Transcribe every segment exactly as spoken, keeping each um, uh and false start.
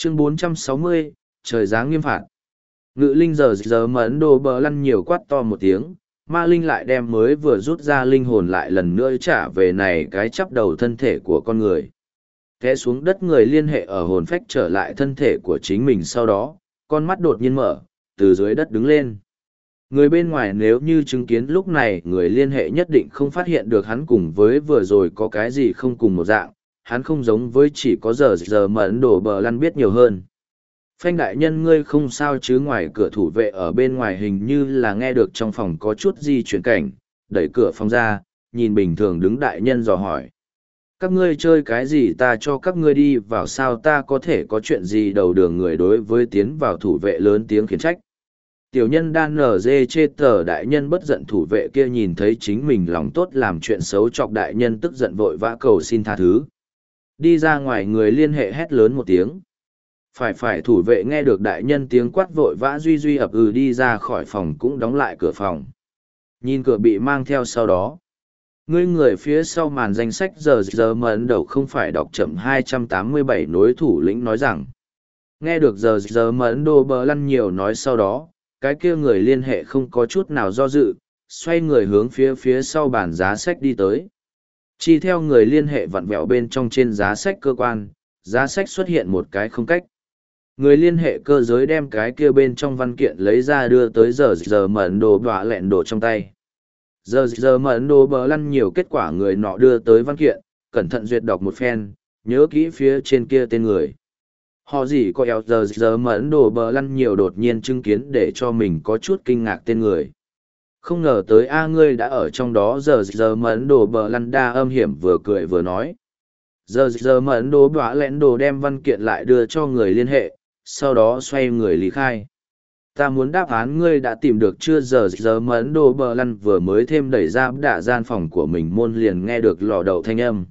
Chương bốn trăm sáu mươi, trời giáng nghiêm phạt. Ngự linh giờ giờ mà Ấn Độ bờ lăn nhiều quát to một tiếng, ma linh lại đem mới vừa rút ra linh hồn lại lần nữa trả về này cái chắp đầu thân thể của con người. Té xuống đất người liên hệ ở hồn phách trở lại thân thể của chính mình sau đó, con mắt đột nhiên mở, từ dưới đất đứng lên. Người bên ngoài nếu như chứng kiến lúc này người liên hệ nhất định không phát hiện được hắn cùng với vừa rồi có cái gì không cùng một dạng, hắn không giống với chỉ có giờ giờ mà Ấn Độ bờ lăn biết nhiều hơn. Phanh đại nhân ngươi không sao chứ? Ngoài cửa thủ vệ ở bên ngoài hình như là nghe được trong phòng có chút di chuyển cảnh, đẩy cửa phòng ra, nhìn bình thường đứng đại nhân dò hỏi. Các ngươi chơi cái gì ta cho các ngươi đi vào sao ta có thể có chuyện gì đầu đường người đối với tiến vào thủ vệ lớn tiếng khiển trách. Tiểu nhân đan nở dê chê tờ đại nhân bất giận thủ vệ kia nhìn thấy chính mình lòng tốt làm chuyện xấu chọc đại nhân tức giận vội vã cầu xin tha thứ. Đi ra ngoài người liên hệ hét lớn một tiếng. Phải phải thủ vệ nghe được đại nhân tiếng quát vội vã duy duy ập ừ đi ra khỏi phòng cũng đóng lại cửa phòng. Nhìn cửa bị mang theo sau đó. Ngươi người phía sau màn danh sách giờ giờ mà Ấn Đầu không phải đọc chậm hai trăm tám mươi bảy nối thủ lĩnh nói rằng. Nghe được giờ giờ mà Ấn Độ bờ lăn nhiều nói sau đó, cái kia người liên hệ không có chút nào do dự, xoay người hướng phía phía sau bàn giá sách đi tới. Chi theo người liên hệ vặn vẹo bên trong trên giá sách cơ quan, giá sách xuất hiện một cái không cách. Người liên hệ cơ giới đem cái kia bên trong văn kiện lấy ra đưa tới giờ giờ mà Ấn Độ bạ lẹn đổ trong tay. Giờ giờ mà Ấn Độ bờ lăn nhiều kết quả người nọ đưa tới văn kiện, cẩn thận duyệt đọc một phen, nhớ kỹ phía trên kia tên người. Họ gì có eo giờ giờ mà Ấn Độ bờ lăn nhiều đột nhiên chứng kiến để cho mình có chút kinh ngạc tên người. Không ngờ tới a ngươi đã ở trong đó giờ giờ mà Ấn Độ bờ lăn đa âm hiểm vừa cười vừa nói. Giờ giờ mà Ấn Độ bạ lẹn đồ đem văn kiện lại đưa cho người liên hệ, sau đó xoay người lý khai. Ta muốn đáp án ngươi đã tìm được chưa? Giờ giờ mà Ấn Độ bờ lăn vừa mới thêm đẩy ra đạ gian phòng của mình môn liền nghe được lò đầu thanh âm.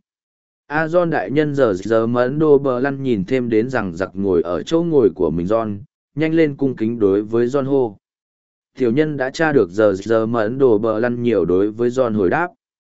A John đại nhân giờ giờ mà Ấn Độ bờ lăn nhìn thêm đến rằng giặc ngồi ở chỗ ngồi của mình John, nhanh lên cung kính đối với John hô. Tiểu nhân đã tra được giờ giờ mà Ấn Độ bờ lăn nhiều đối với John hồi đáp.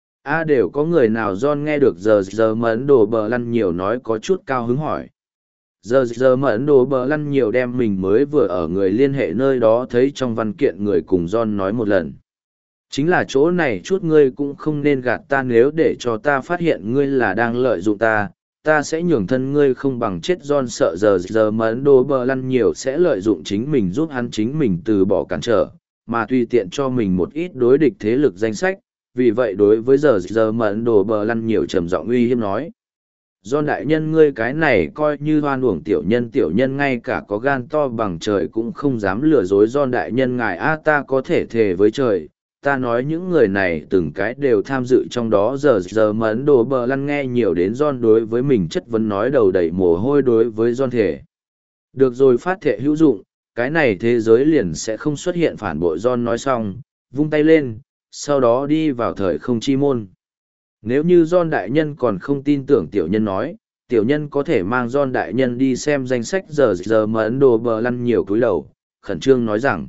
A đều có người nào? John nghe được giờ giờ mà Ấn Độ bờ lăn nhiều nói có chút cao hứng hỏi. Giờ giờ mà Ấn Độ bờ lăn nhiều đem mình mới vừa ở người liên hệ nơi đó thấy trong văn kiện người cùng John nói một lần. Chính là chỗ này chút ngươi cũng không nên gạt ta, nếu để cho ta phát hiện ngươi là đang lợi dụng ta, ta sẽ nhường thân ngươi không bằng chết. John sợ giờ giờ mà Ấn Độ bờ lăn nhiều sẽ lợi dụng chính mình giúp hắn chính mình từ bỏ cản trở, mà tùy tiện cho mình một ít đối địch thế lực danh sách, vì vậy đối với giờ giờ mà Ấn Độ bờ lăn nhiều trầm giọng uy hiếp nói. John đại nhân ngươi cái này coi như hoan uổng tiểu nhân tiểu nhân ngay cả có gan to bằng trời cũng không dám lừa dối John đại nhân ngài a ta có thể thề với trời, ta nói những người này từng cái đều tham dự trong đó. Giờ giờ mà Ấn Độ bờ lăn nghe nhiều đến John đối với mình chất vấn nói đầu đầy mồ hôi đối với John thể. Được rồi, phát thệ hữu dụng, cái này thế giới liền sẽ không xuất hiện phản bội. John nói xong, vung tay lên, sau đó đi vào thời không chi môn. Nếu như John đại nhân còn không tin tưởng tiểu nhân nói, tiểu nhân có thể mang John đại nhân đi xem danh sách. Giờ giờ mà Ấn Độ bờ lăn nhiều cúi đầu, khẩn trương nói rằng.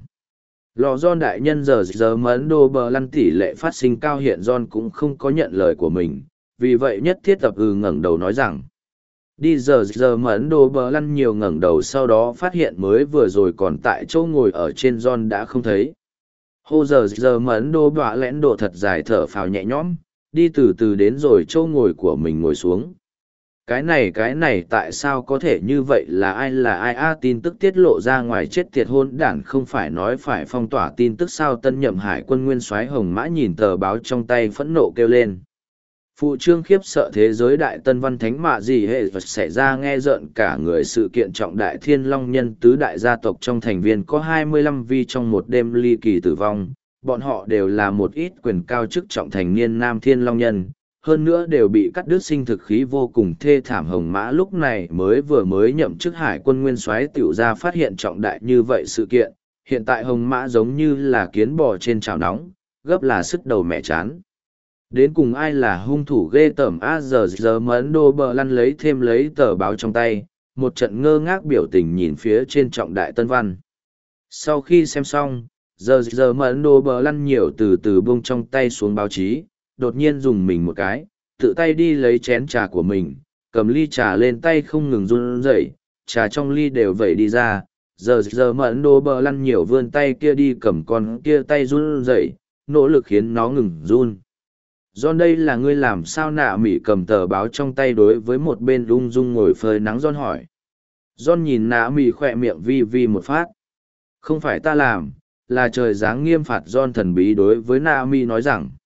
Lò John đại nhân giờ giờ mà Ấn Độ bờ lăn tỷ lệ phát sinh cao, hiện John cũng không có nhận lời của mình, vì vậy nhất thiết tập ừ ngẩng đầu nói rằng. Đi. Giờ giờ mà Ấn Độ bờ lăn nhiều ngẩng đầu sau đó phát hiện mới vừa rồi còn tại chỗ ngồi ở trên John đã không thấy. Hô. Giờ giờ mà Ấn Độ bạ lẽn độ thật dài thở phào nhẹ nhõm, đi từ từ đến rồi chỗ ngồi của mình ngồi xuống. Cái này cái này tại sao có thể như vậy? Là ai là ai a? Tin tức tiết lộ ra ngoài chết tiệt hôn đản, không phải nói phải phong tỏa tin tức sao? Tân nhậm hải quân nguyên soái Hồng Mã nhìn tờ báo trong tay phẫn nộ kêu lên. Phụ trương khiếp sợ thế giới đại tân văn thánh mạ gì hệ vật xảy ra nghe rợn cả người. Sự kiện trọng đại thiên long nhân tứ đại gia tộc trong thành viên có hai mươi lăm vi trong một đêm ly kỳ tử vong. Bọn họ đều là một ít quyền cao chức trọng thành niên nam thiên long nhân, hơn nữa đều bị cắt đứt sinh thực khí vô cùng thê thảm. Hồng Mã lúc này mới vừa mới nhậm chức hải quân nguyên soái tiểu ra phát hiện trọng đại như vậy sự kiện, hiện tại Hồng Mã giống như là kiến bò trên chảo nóng, gấp là sức đầu mẹ chán. Đến cùng ai là hung thủ ghê tởm a? Giờ giờ mà Ấn Độ bờ lăn lấy thêm lấy tờ báo trong tay, một trận ngơ ngác biểu tình nhìn phía trên trọng đại tân văn. Sau khi xem xong, giờ giờ mà Ấn Độ bờ lăn nhiều từ từ buông trong tay xuống báo chí, đột nhiên dùng mình một cái, tự tay đi lấy chén trà của mình, cầm ly trà lên tay không ngừng run rẩy, trà trong ly đều vẩy đi ra. Giờ giờ mẫn đồ bờ lăn nhiều vươn tay kia đi cầm con kia tay run rẩy, nỗ lực khiến nó ngừng run. John, đây là ngươi làm sao? Nạ mỉ cầm tờ báo trong tay đối với một bên lung dung ngồi phơi nắng John hỏi. John nhìn nạ mỉ khỏe miệng vi vi một phát. Không phải ta làm, là trời giáng nghiêm phạt. John thần bí đối với nạ mỉ nói rằng.